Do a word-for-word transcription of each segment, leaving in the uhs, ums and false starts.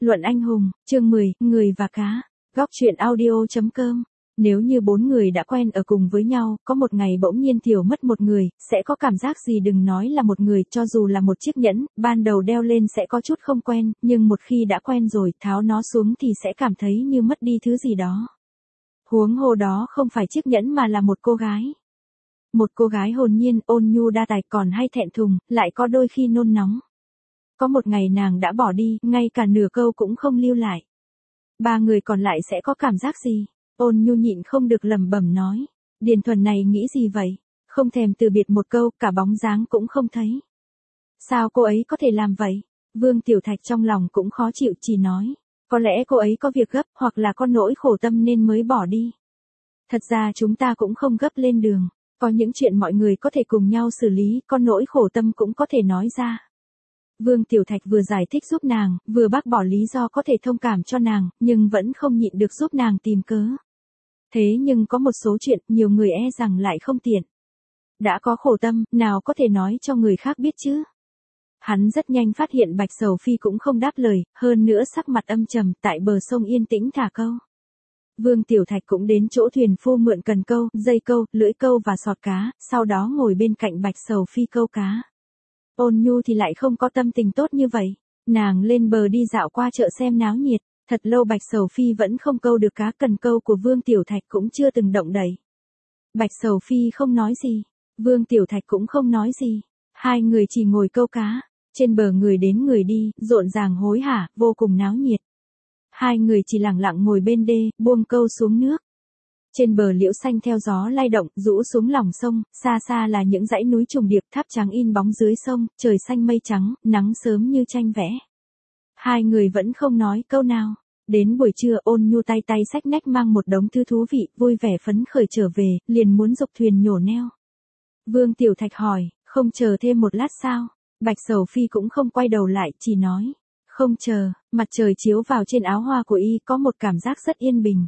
Luận anh hùng, chương mười, người và cá. Góc truyện audio chấm com. Nếu như bốn người đã quen ở cùng với nhau, có một ngày bỗng nhiên thiểu mất một người, sẽ có cảm giác gì? Đừng nói là một người, cho dù là một chiếc nhẫn, ban đầu đeo lên sẽ có chút không quen, nhưng một khi đã quen rồi, tháo nó xuống thì sẽ cảm thấy như mất đi thứ gì đó. Huống hồ đó không phải chiếc nhẫn mà là một cô gái. Một cô gái hồn nhiên, ôn nhu đa tài, còn hay thẹn thùng, lại có đôi khi nôn nóng. Có một ngày nàng đã bỏ đi, ngay cả nửa câu cũng không lưu lại. Ba người còn lại sẽ có cảm giác gì? Ôn nhu nhịn không được lẩm bẩm nói. Điền Thuần này nghĩ gì vậy? Không thèm từ biệt một câu, cả bóng dáng cũng không thấy. Sao cô ấy có thể làm vậy? Vương Tiểu Thạch trong lòng cũng khó chịu, chỉ nói. Có lẽ cô ấy có việc gấp, hoặc là có nỗi khổ tâm nên mới bỏ đi. Thật ra chúng ta cũng không gấp lên đường. Có những chuyện mọi người có thể cùng nhau xử lý, có nỗi khổ tâm cũng có thể nói ra. Vương Tiểu Thạch vừa giải thích giúp nàng, vừa bác bỏ lý do có thể thông cảm cho nàng, nhưng vẫn không nhịn được giúp nàng tìm cớ. Thế nhưng có một số chuyện, nhiều người e rằng lại không tiện. Đã có khổ tâm, nào có thể nói cho người khác biết chứ? Hắn rất nhanh phát hiện Bạch Sầu Phi cũng không đáp lời, hơn nữa sắc mặt âm trầm, tại bờ sông yên tĩnh thả câu. Vương Tiểu Thạch cũng đến chỗ thuyền phu mượn cần câu, dây câu, lưỡi câu và sọt cá, sau đó ngồi bên cạnh Bạch Sầu Phi câu cá. Ôn nhu thì lại không có tâm tình tốt như vậy. Nàng lên bờ đi dạo qua chợ xem náo nhiệt. Thật lâu Bạch Sầu Phi vẫn không câu được cá, cần câu của Vương Tiểu Thạch cũng chưa từng động đậy. Bạch Sầu Phi không nói gì. Vương Tiểu Thạch cũng không nói gì. Hai người chỉ ngồi câu cá. Trên bờ người đến người đi, rộn ràng hối hả, vô cùng náo nhiệt. Hai người chỉ lặng lặng ngồi bên đê, buông câu xuống nước. Trên bờ liễu xanh theo gió lay động, rũ xuống lòng sông, xa xa là những dãy núi trùng điệp, tháp trắng in bóng dưới sông, trời xanh mây trắng, nắng sớm như tranh vẽ. Hai người vẫn không nói câu nào. Đến buổi trưa Ôn nhu tay tay xách nách mang một đống thư thú vị, vui vẻ phấn khởi trở về, liền muốn dục thuyền nhổ neo. Vương Tiểu Thạch hỏi, không chờ thêm một lát sao? Bạch Sầu Phi cũng không quay đầu lại, chỉ nói, không chờ. Mặt trời chiếu vào trên áo hoa của y, có một cảm giác rất yên bình.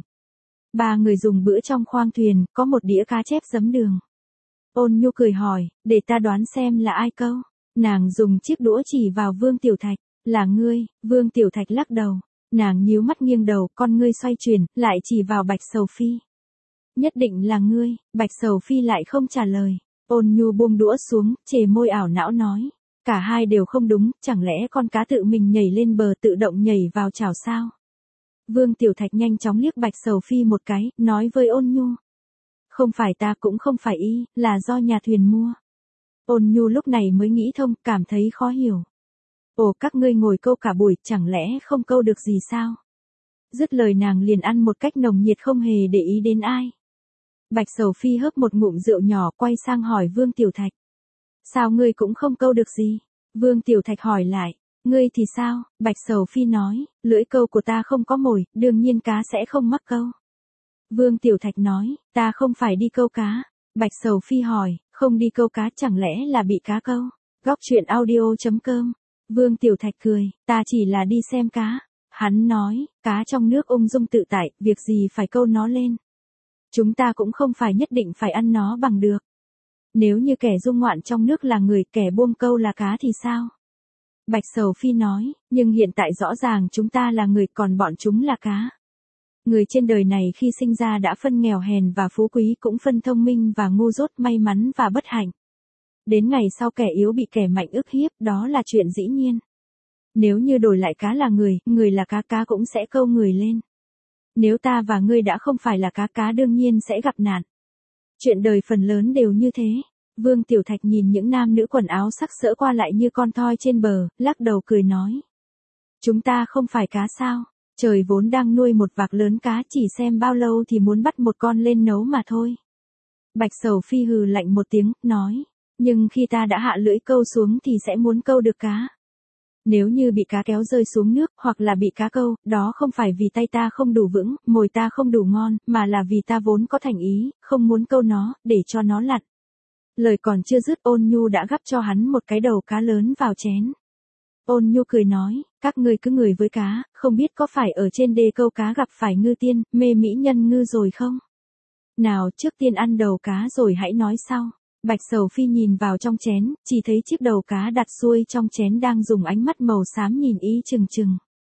Ba người dùng bữa trong khoang thuyền, có một đĩa cá chép giấm đường. Ôn nhu cười hỏi, để ta đoán xem là ai câu. Nàng dùng chiếc đũa chỉ vào Vương Tiểu Thạch, là ngươi. Vương Tiểu Thạch lắc đầu. Nàng nhíu mắt nghiêng đầu, con ngươi xoay chuyển, lại chỉ vào Bạch Sầu Phi. Nhất định là ngươi. Bạch Sầu Phi lại không trả lời. Ôn nhu buông đũa xuống, chề môi ảo não nói. Cả hai đều không đúng, chẳng lẽ con cá tự mình nhảy lên bờ tự động nhảy vào chảo sao? Vương Tiểu Thạch nhanh chóng liếc Bạch Sầu Phi một cái, nói với Ôn nhu. Không phải ta cũng không phải y, là do nhà thuyền mua. Ôn nhu lúc này mới nghĩ thông, cảm thấy khó hiểu. Ồ, các ngươi ngồi câu cả buổi, chẳng lẽ không câu được gì sao? Dứt lời nàng liền ăn một cách nồng nhiệt, không hề để ý đến ai. Bạch Sầu Phi hớp một ngụm rượu nhỏ, quay sang hỏi Vương Tiểu Thạch. Sao ngươi cũng không câu được gì? Vương Tiểu Thạch hỏi lại. Ngươi thì sao? Bạch Sầu Phi nói, lưỡi câu của ta không có mồi, đương nhiên cá sẽ không mắc câu. Vương Tiểu Thạch nói, ta không phải đi câu cá. Bạch Sầu Phi hỏi, không đi câu cá chẳng lẽ là bị cá câu? Góc truyện audio chấm com. Vương Tiểu Thạch cười, ta chỉ là đi xem cá. Hắn nói, cá trong nước ung dung tự tại, việc gì phải câu nó lên. Chúng ta cũng không phải nhất định phải ăn nó bằng được. Nếu như kẻ dung ngoạn trong nước là người, kẻ buông câu là cá thì sao? Bạch Sầu Phi nói, nhưng hiện tại rõ ràng chúng ta là người, còn bọn chúng là cá. Người trên đời này khi sinh ra đã phân nghèo hèn và phú quý, cũng phân thông minh và ngu dốt, may mắn và bất hạnh. Đến ngày sau kẻ yếu bị kẻ mạnh ức hiếp, đó là chuyện dĩ nhiên. Nếu như đổi lại cá là người, người là cá, cá cũng sẽ câu người lên. Nếu ta và ngươi đã không phải là cá, cá đương nhiên sẽ gặp nạn. Chuyện đời phần lớn đều như thế. Vương Tiểu Thạch nhìn những nam nữ quần áo sắc sỡ qua lại như con thoi trên bờ, lắc đầu cười nói. Chúng ta không phải cá sao? Trời vốn đang nuôi một vạc lớn cá, chỉ xem bao lâu thì muốn bắt một con lên nấu mà thôi. Bạch Sầu Phi hừ lạnh một tiếng, nói. Nhưng khi ta đã hạ lưỡi câu xuống thì sẽ muốn câu được cá. Nếu như bị cá kéo rơi xuống nước, hoặc là bị cá câu, đó không phải vì tay ta không đủ vững, mồi ta không đủ ngon, mà là vì ta vốn có thành ý, không muốn câu nó, để cho nó lặn. Lời còn chưa dứt, Ôn nhu đã gắp cho hắn một cái đầu cá lớn vào chén. Ôn nhu cười nói, các ngươi cứ người với cá, không biết có phải ở trên đê câu cá gặp phải ngư tiên, mê mỹ nhân ngư rồi không? Nào, trước tiên ăn đầu cá rồi hãy nói sau. Bạch Sầu Phi nhìn vào trong chén, chỉ thấy chiếc đầu cá đặt xuôi trong chén đang dùng ánh mắt màu xám nhìn ý chừng chừng.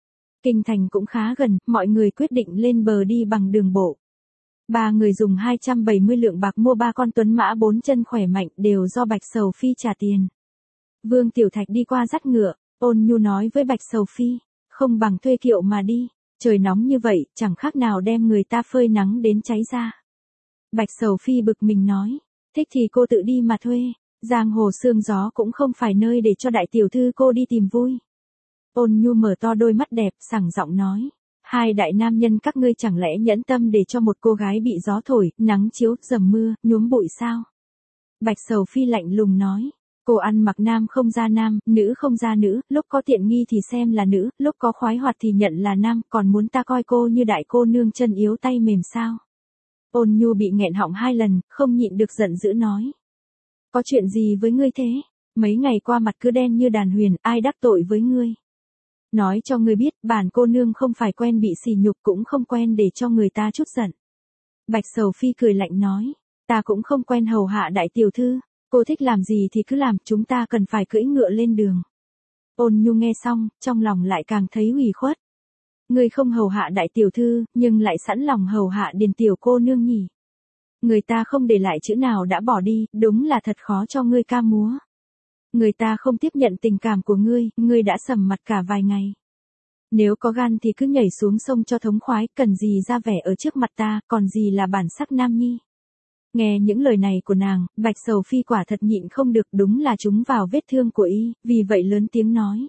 Kinh thành cũng khá gần, mọi người quyết định lên bờ đi bằng đường bộ. Ba người dùng hai trăm bảy mươi lượng bạc mua ba con tuấn mã bốn chân khỏe mạnh, đều do Bạch Sầu Phi trả tiền. Vương Tiểu Thạch đi qua dắt ngựa, ôn nhu nói với Bạch Sầu Phi, không bằng thuê kiệu mà đi, trời nóng như vậy, chẳng khác nào đem người ta phơi nắng đến cháy da. Bạch Sầu Phi bực mình nói, thích thì cô tự đi mà thuê, giang hồ sương gió cũng không phải nơi để cho đại tiểu thư cô đi tìm vui. Ôn nhu mở to đôi mắt đẹp, sảng giọng nói, hai đại nam nhân các ngươi chẳng lẽ nhẫn tâm để cho một cô gái bị gió thổi, nắng chiếu, dầm mưa, nhuốm bụi sao? Bạch Sầu Phi lạnh lùng nói, cô ăn mặc nam không ra nam, nữ không ra nữ, lúc có tiện nghi thì xem là nữ, lúc có khoái hoạt thì nhận là nam, còn muốn ta coi cô như đại cô nương chân yếu tay mềm sao? Ôn nhu bị nghẹn họng hai lần, không nhịn được giận dữ nói. Có chuyện gì với ngươi thế? Mấy ngày qua mặt cứ đen như đàn huyền, ai đắc tội với ngươi? Nói cho ngươi biết, bản cô nương không phải quen bị sỉ nhục cũng không quen để cho người ta chút giận. Bạch Sầu Phi cười lạnh nói, ta cũng không quen hầu hạ đại tiểu thư, cô thích làm gì thì cứ làm, chúng ta cần phải cưỡi ngựa lên đường. Ôn nhu nghe xong, trong lòng lại càng thấy ủy khuất. Ngươi không hầu hạ đại tiểu thư, nhưng lại sẵn lòng hầu hạ điền tiểu cô nương nhỉ. Người ta không để lại chữ nào đã bỏ đi, đúng là thật khó cho ngươi ca múa. Người ta không tiếp nhận tình cảm của ngươi, ngươi đã sầm mặt cả vài ngày. Nếu có gan thì cứ nhảy xuống sông cho thống khoái, cần gì ra vẻ ở trước mặt ta, còn gì là bản sắc nam nhi. Nghe những lời này của nàng, Bạch Sầu Phi quả thật nhịn không được, đúng là trúng vào vết thương của y, vì vậy lớn tiếng nói.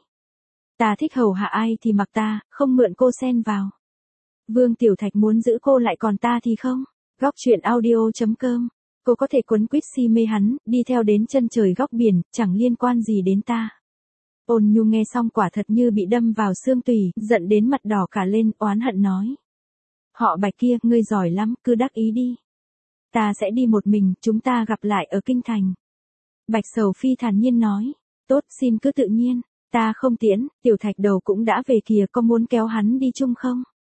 Ta thích hầu hạ ai thì mặc ta, không mượn cô xen vào. Vương Tiểu Thạch muốn giữ cô lại còn ta thì không. Góc truyện audio chấm com. Cô có thể quấn quýt si mê hắn, đi theo đến chân trời góc biển, chẳng liên quan gì đến ta. Ôn nhu nghe xong quả thật như bị đâm vào xương tủy, giận đến mặt đỏ cả lên, oán hận nói. Họ Bạch kia, ngươi giỏi lắm, cứ đắc ý đi. Ta sẽ đi một mình, chúng ta gặp lại ở kinh thành. Bạch Sầu Phi thản nhiên nói. Tốt, xin cứ tự nhiên, ta không tiễn, Tiểu Thạch đầu cũng đã về kìa, có muốn kéo hắn đi chung không?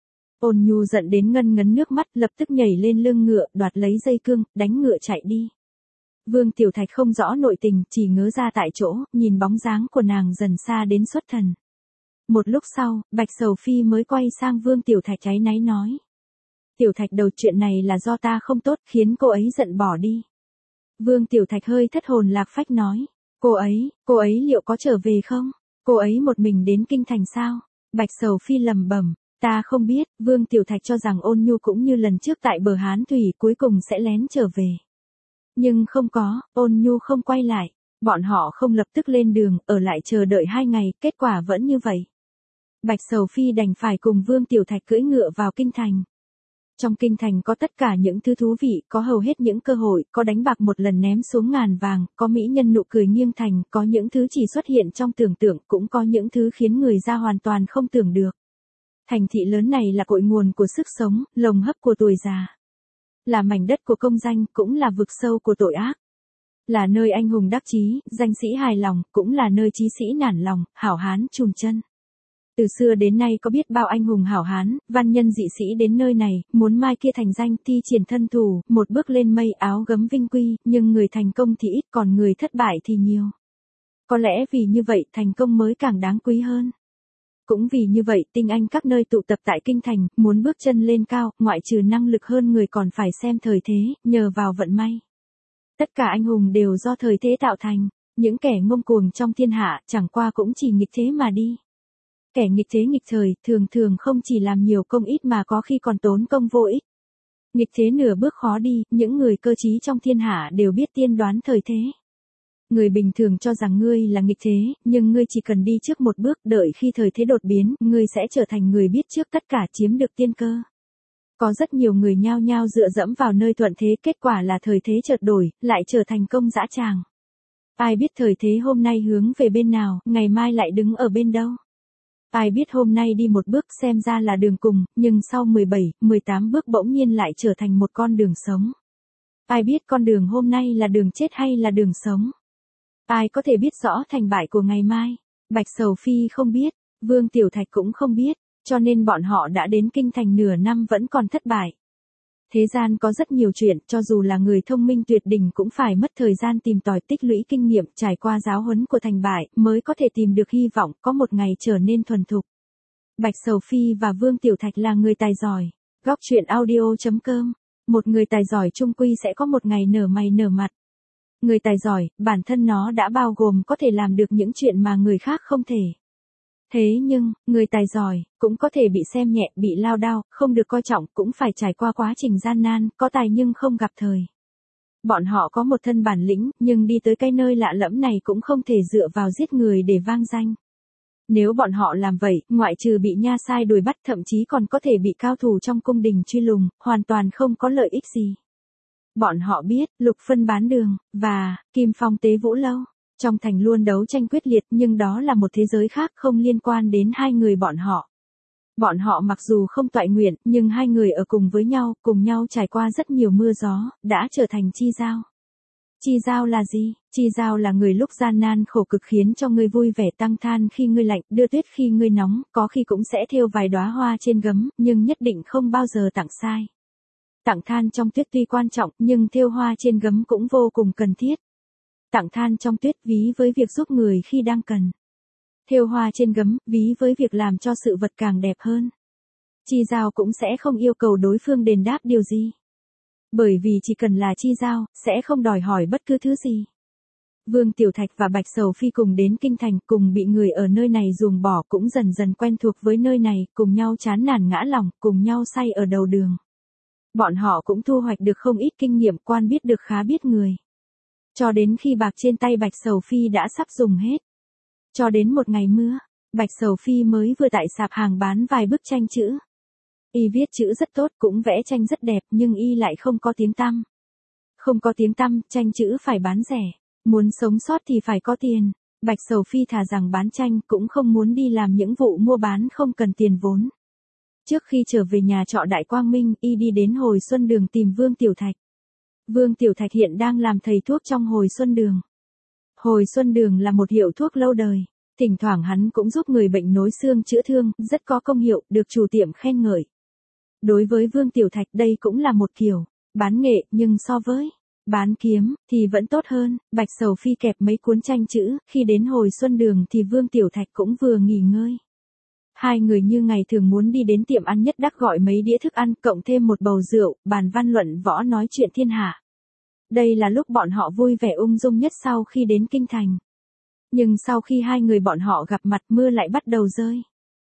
Ôn nhu giận đến ngân ngấn nước mắt, lập tức nhảy lên lưng ngựa, đoạt lấy dây cương, đánh ngựa chạy đi. Vương Tiểu Thạch không rõ nội tình, chỉ ngớ ra tại chỗ, nhìn bóng dáng của nàng dần xa đến xuất thần. Một lúc sau, Bạch Sầu Phi mới quay sang Vương Tiểu Thạch áy náy nói. Tiểu Thạch đầu, chuyện này là do ta không tốt, khiến cô ấy giận bỏ đi. Vương Tiểu Thạch hơi thất hồn lạc phách nói. Cô ấy, cô ấy liệu có trở về không? Cô ấy một mình đến kinh thành sao? Bạch Sầu Phi lầm bẩm. Ta không biết, Vương Tiểu Thạch cho rằng ôn nhu cũng như lần trước tại bờ Hán Thủy cuối cùng sẽ lén trở về. Nhưng không có, ôn nhu không quay lại, bọn họ không lập tức lên đường, ở lại chờ đợi hai ngày, kết quả vẫn như vậy. Bạch Sầu Phi đành phải cùng Vương Tiểu Thạch cưỡi ngựa vào kinh thành. Trong kinh thành có tất cả những thứ thú vị, có hầu hết những cơ hội, có đánh bạc một lần ném xuống ngàn vàng, có mỹ nhân nụ cười nghiêng thành, có những thứ chỉ xuất hiện trong tưởng tượng, cũng có những thứ khiến người ra hoàn toàn không tưởng được. Thành thị lớn này là cội nguồn của sức sống, lồng hấp của tuổi già. Là mảnh đất của công danh, cũng là vực sâu của tội ác. Là nơi anh hùng đắc chí, danh sĩ hài lòng, cũng là nơi chí sĩ nản lòng, hảo hán chùn chân. Từ xưa đến nay có biết bao anh hùng hảo hán, văn nhân dị sĩ đến nơi này, muốn mai kia thành danh thi triển thân thủ, một bước lên mây áo gấm vinh quy, nhưng người thành công thì ít, còn người thất bại thì nhiều. Có lẽ vì như vậy thành công mới càng đáng quý hơn. Cũng vì như vậy, tinh anh các nơi tụ tập tại kinh thành, muốn bước chân lên cao, ngoại trừ năng lực hơn người còn phải xem thời thế, nhờ vào vận may. Tất cả anh hùng đều do thời thế tạo thành, những kẻ ngông cuồng trong thiên hạ, chẳng qua cũng chỉ nghịch thế mà đi. Kẻ nghịch thế nghịch thời, thường thường không chỉ làm nhiều công ít mà có khi còn tốn công vô ích. Nghịch thế nửa bước khó đi, những người cơ trí trong thiên hạ đều biết tiên đoán thời thế. Người bình thường cho rằng ngươi là nghịch thế, nhưng ngươi chỉ cần đi trước một bước, đợi khi thời thế đột biến, ngươi sẽ trở thành người biết trước tất cả, chiếm được tiên cơ. Có rất nhiều người nhao nhao dựa dẫm vào nơi thuận thế, kết quả là thời thế chợt đổi, lại trở thành công dã tràng. Ai biết thời thế hôm nay hướng về bên nào, ngày mai lại đứng ở bên đâu. Ai biết hôm nay đi một bước xem ra là đường cùng, nhưng sau mười bảy, mười tám bước bỗng nhiên lại trở thành một con đường sống. Ai biết con đường hôm nay là đường chết hay là đường sống. Ai có thể biết rõ thành bại của ngày mai? Bạch Sầu Phi không biết, Vương Tiểu Thạch cũng không biết, cho nên bọn họ đã đến kinh thành nửa năm vẫn còn thất bại. Thế gian có rất nhiều chuyện, cho dù là người thông minh tuyệt đỉnh cũng phải mất thời gian tìm tòi tích lũy kinh nghiệm, trải qua giáo huấn của thành bại, mới có thể tìm được hy vọng có một ngày trở nên thuần thục. Bạch Sầu Phi và Vương Tiểu Thạch là người tài giỏi. Góc truyện audio chấm com. Một người tài giỏi chung quy sẽ có một ngày nở mày nở mặt. Người tài giỏi, bản thân nó đã bao gồm có thể làm được những chuyện mà người khác không thể. Thế nhưng, người tài giỏi, cũng có thể bị xem nhẹ, bị lao đao, không được coi trọng, cũng phải trải qua quá trình gian nan, có tài nhưng không gặp thời. Bọn họ có một thân bản lĩnh, nhưng đi tới cái nơi lạ lẫm này cũng không thể dựa vào giết người để vang danh. Nếu bọn họ làm vậy, ngoại trừ bị nha sai đuổi bắt, thậm chí còn có thể bị cao thủ trong cung đình truy lùng, hoàn toàn không có lợi ích gì. Bọn họ biết, Lục Phân bán đường, và Kim Phong tế Vũ Lâu, trong thành luôn đấu tranh quyết liệt, nhưng đó là một thế giới khác không liên quan đến hai người bọn họ. Bọn họ mặc dù không toại nguyện, nhưng hai người ở cùng với nhau, cùng nhau trải qua rất nhiều mưa gió, đã trở thành chi giao. Chi giao là gì? Chi giao là người lúc gian nan khổ cực khiến cho ngươi vui vẻ, tăng than khi ngươi lạnh, đưa tuyết khi ngươi nóng, có khi cũng sẽ thêu vài đóa hoa trên gấm, nhưng nhất định không bao giờ tặng sai. Tặng than trong tuyết tuy quan trọng, nhưng thêu hoa trên gấm cũng vô cùng cần thiết. Tặng than trong tuyết ví với việc giúp người khi đang cần. Thêu hoa trên gấm, ví với việc làm cho sự vật càng đẹp hơn. Chi giao cũng sẽ không yêu cầu đối phương đền đáp điều gì. Bởi vì chỉ cần là chi giao, sẽ không đòi hỏi bất cứ thứ gì. Vương Tiểu Thạch và Bạch Sầu Phi cùng đến kinh thành, cùng bị người ở nơi này ruồng bỏ, cũng dần dần quen thuộc với nơi này, cùng nhau chán nản ngã lòng, cùng nhau say ở đầu đường. Bọn họ cũng thu hoạch được không ít kinh nghiệm, quan biết được khá biết người. Cho đến khi bạc trên tay Bạch Sầu Phi đã sắp dùng hết. Cho đến một ngày mưa, Bạch Sầu Phi mới vừa tại sạp hàng bán vài bức tranh chữ. Y viết chữ rất tốt, cũng vẽ tranh rất đẹp, nhưng y lại không có tiếng tăm. Không có tiếng tăm, tranh chữ phải bán rẻ. Muốn sống sót thì phải có tiền. Bạch Sầu Phi thà rằng bán tranh, cũng không muốn đi làm những vụ mua bán không cần tiền vốn. Trước khi trở về nhà trọ Đại Quang Minh, y đi đến Hồi Xuân Đường tìm Vương Tiểu Thạch. Vương Tiểu Thạch hiện đang làm thầy thuốc trong Hồi Xuân Đường. Hồi Xuân Đường là một hiệu thuốc lâu đời. Thỉnh thoảng hắn cũng giúp người bệnh nối xương chữa thương, rất có công hiệu, được chủ tiệm khen ngợi. Đối với Vương Tiểu Thạch đây cũng là một kiểu bán nghệ, nhưng so với bán kiếm thì vẫn tốt hơn. Bạch Sầu Phi kẹp mấy cuốn tranh chữ, khi đến Hồi Xuân Đường thì Vương Tiểu Thạch cũng vừa nghỉ ngơi. Hai người như ngày thường muốn đi đến tiệm ăn nhất đắc gọi mấy đĩa thức ăn, cộng thêm một bầu rượu, bàn văn luận võ nói chuyện thiên hạ. Đây là lúc bọn họ vui vẻ ung dung nhất sau khi đến kinh thành. Nhưng sau khi hai người bọn họ gặp mặt, mưa lại bắt đầu rơi.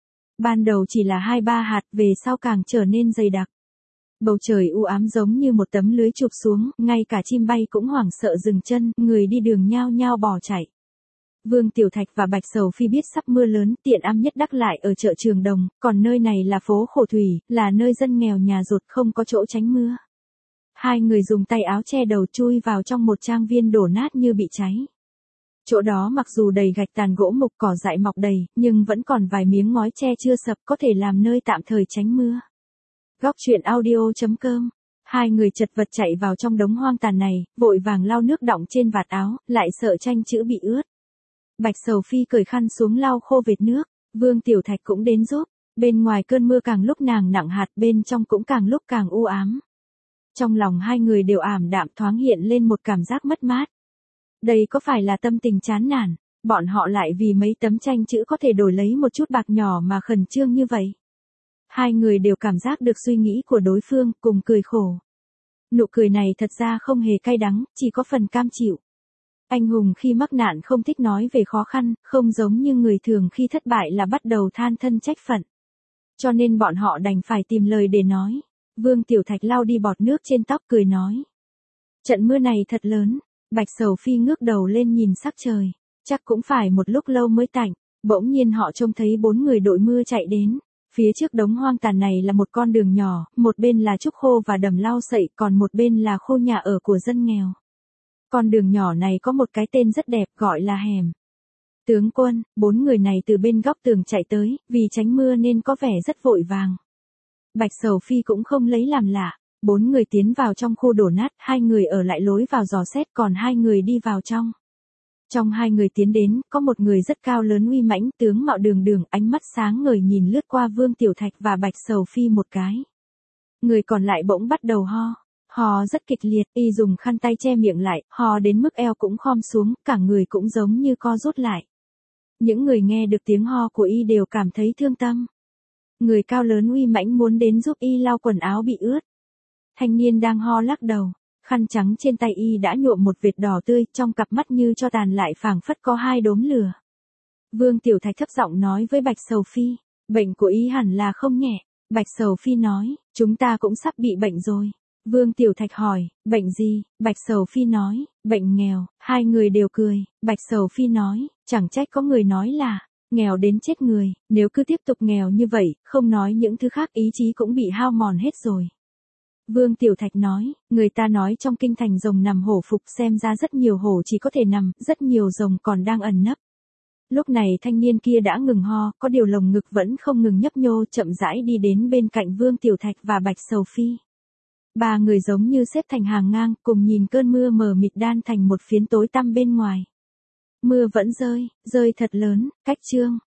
Ban đầu chỉ là hai ba hạt, về sau càng trở nên dày đặc. Bầu trời u ám giống như một tấm lưới chụp xuống, ngay cả chim bay cũng hoảng sợ dừng chân, người đi đường nhao nhao bỏ chạy. Vương Tiểu Thạch và Bạch Sầu Phi biết sắp mưa lớn, tiện am nhất đắc lại ở chợ Trường Đồng, còn nơi này là phố Khổ Thủy, là nơi dân nghèo nhà rột không có chỗ tránh mưa. Hai người dùng tay áo che đầu chui vào trong một trang viên đổ nát như bị cháy. Chỗ đó mặc dù đầy gạch tàn gỗ mục, cỏ dại mọc đầy, nhưng vẫn còn vài miếng ngói tre chưa sập, có thể làm nơi tạm thời tránh mưa. Góc truyện audio chấm com. Hai người chật vật chạy vào trong đống hoang tàn này, vội vàng lau nước đọng trên vạt áo, lại sợ tranh chữ bị ướt. Bạch Sầu Phi cởi khăn xuống lau khô vệt nước, Vương Tiểu Thạch cũng đến giúp. Bên ngoài cơn mưa càng lúc nàng nặng hạt, bên trong cũng càng lúc càng u ám. Trong lòng hai người đều ảm đạm, thoáng hiện lên một cảm giác mất mát. Đây có phải là tâm tình chán nản, bọn họ lại vì mấy tấm tranh chữ có thể đổi lấy một chút bạc nhỏ mà khẩn trương như vậy. Hai người đều cảm giác được suy nghĩ của đối phương, cùng cười khổ. Nụ cười này thật ra không hề cay đắng, chỉ có phần cam chịu. Anh hùng khi mắc nạn không thích nói về khó khăn, không giống như người thường khi thất bại là bắt đầu than thân trách phận. Cho nên bọn họ đành phải tìm lời để nói. Vương Tiểu Thạch lau đi bọt nước trên tóc, cười nói. Trận mưa này thật lớn. Bạch Sầu Phi ngước đầu lên nhìn sắc trời. Chắc cũng phải một lúc lâu mới tạnh. Bỗng nhiên họ trông thấy bốn người đội mưa chạy đến. Phía trước đống hoang tàn này là một con đường nhỏ, một bên là trúc khô và đầm lau sậy, còn một bên là khu nhà ở của dân nghèo. Con đường nhỏ này có một cái tên rất đẹp, gọi là hẻm. Tướng quân, bốn người này từ bên góc tường chạy tới, vì tránh mưa nên có vẻ rất vội vàng. Bạch Sầu Phi cũng không lấy làm lạ. Bốn người tiến vào trong khu đổ nát, hai người ở lại lối vào dò xét, còn hai người đi vào trong. Trong hai người tiến đến, có một người rất cao lớn uy mãnh, tướng mạo đường đường, ánh mắt sáng ngời nhìn lướt qua Vương Tiểu Thạch và Bạch Sầu Phi một cái. Người còn lại bỗng bắt đầu ho. Ho rất kịch liệt, y dùng khăn tay che miệng lại, ho đến mức eo cũng khom xuống, cả người cũng giống như co rút lại. Những người nghe được tiếng ho của y đều cảm thấy thương tâm. Người cao lớn uy mãnh muốn đến giúp y lau quần áo bị ướt. Thanh niên đang ho lắc đầu, khăn trắng trên tay y đã nhuộm một vệt đỏ tươi, trong cặp mắt như cho tàn lại phảng phất có hai đốm lửa. Vương Tiểu Thạch thấp giọng nói với Bạch Sầu Phi, bệnh của y hẳn là không nhẹ. Bạch Sầu Phi nói, chúng ta cũng sắp bị bệnh rồi. Vương Tiểu Thạch hỏi, bệnh gì? Bạch Sầu Phi nói, bệnh nghèo. Hai người đều cười. Bạch Sầu Phi nói, chẳng trách có người nói là nghèo đến chết người, nếu cứ tiếp tục nghèo như vậy, không nói những thứ khác, ý chí cũng bị hao mòn hết rồi. Vương Tiểu Thạch nói, người ta nói trong kinh thành rồng nằm hổ phục, xem ra rất nhiều hổ chỉ có thể nằm, rất nhiều rồng còn đang ẩn nấp. Lúc này thanh niên kia đã ngừng ho, có điều lồng ngực vẫn không ngừng nhấp nhô, chậm rãi đi đến bên cạnh Vương Tiểu Thạch và Bạch Sầu Phi. Ba người giống như xếp thành hàng ngang, cùng nhìn cơn mưa mờ mịt đan thành một phiến tối tăm bên ngoài. Mưa vẫn rơi, rơi thật lớn, cách chương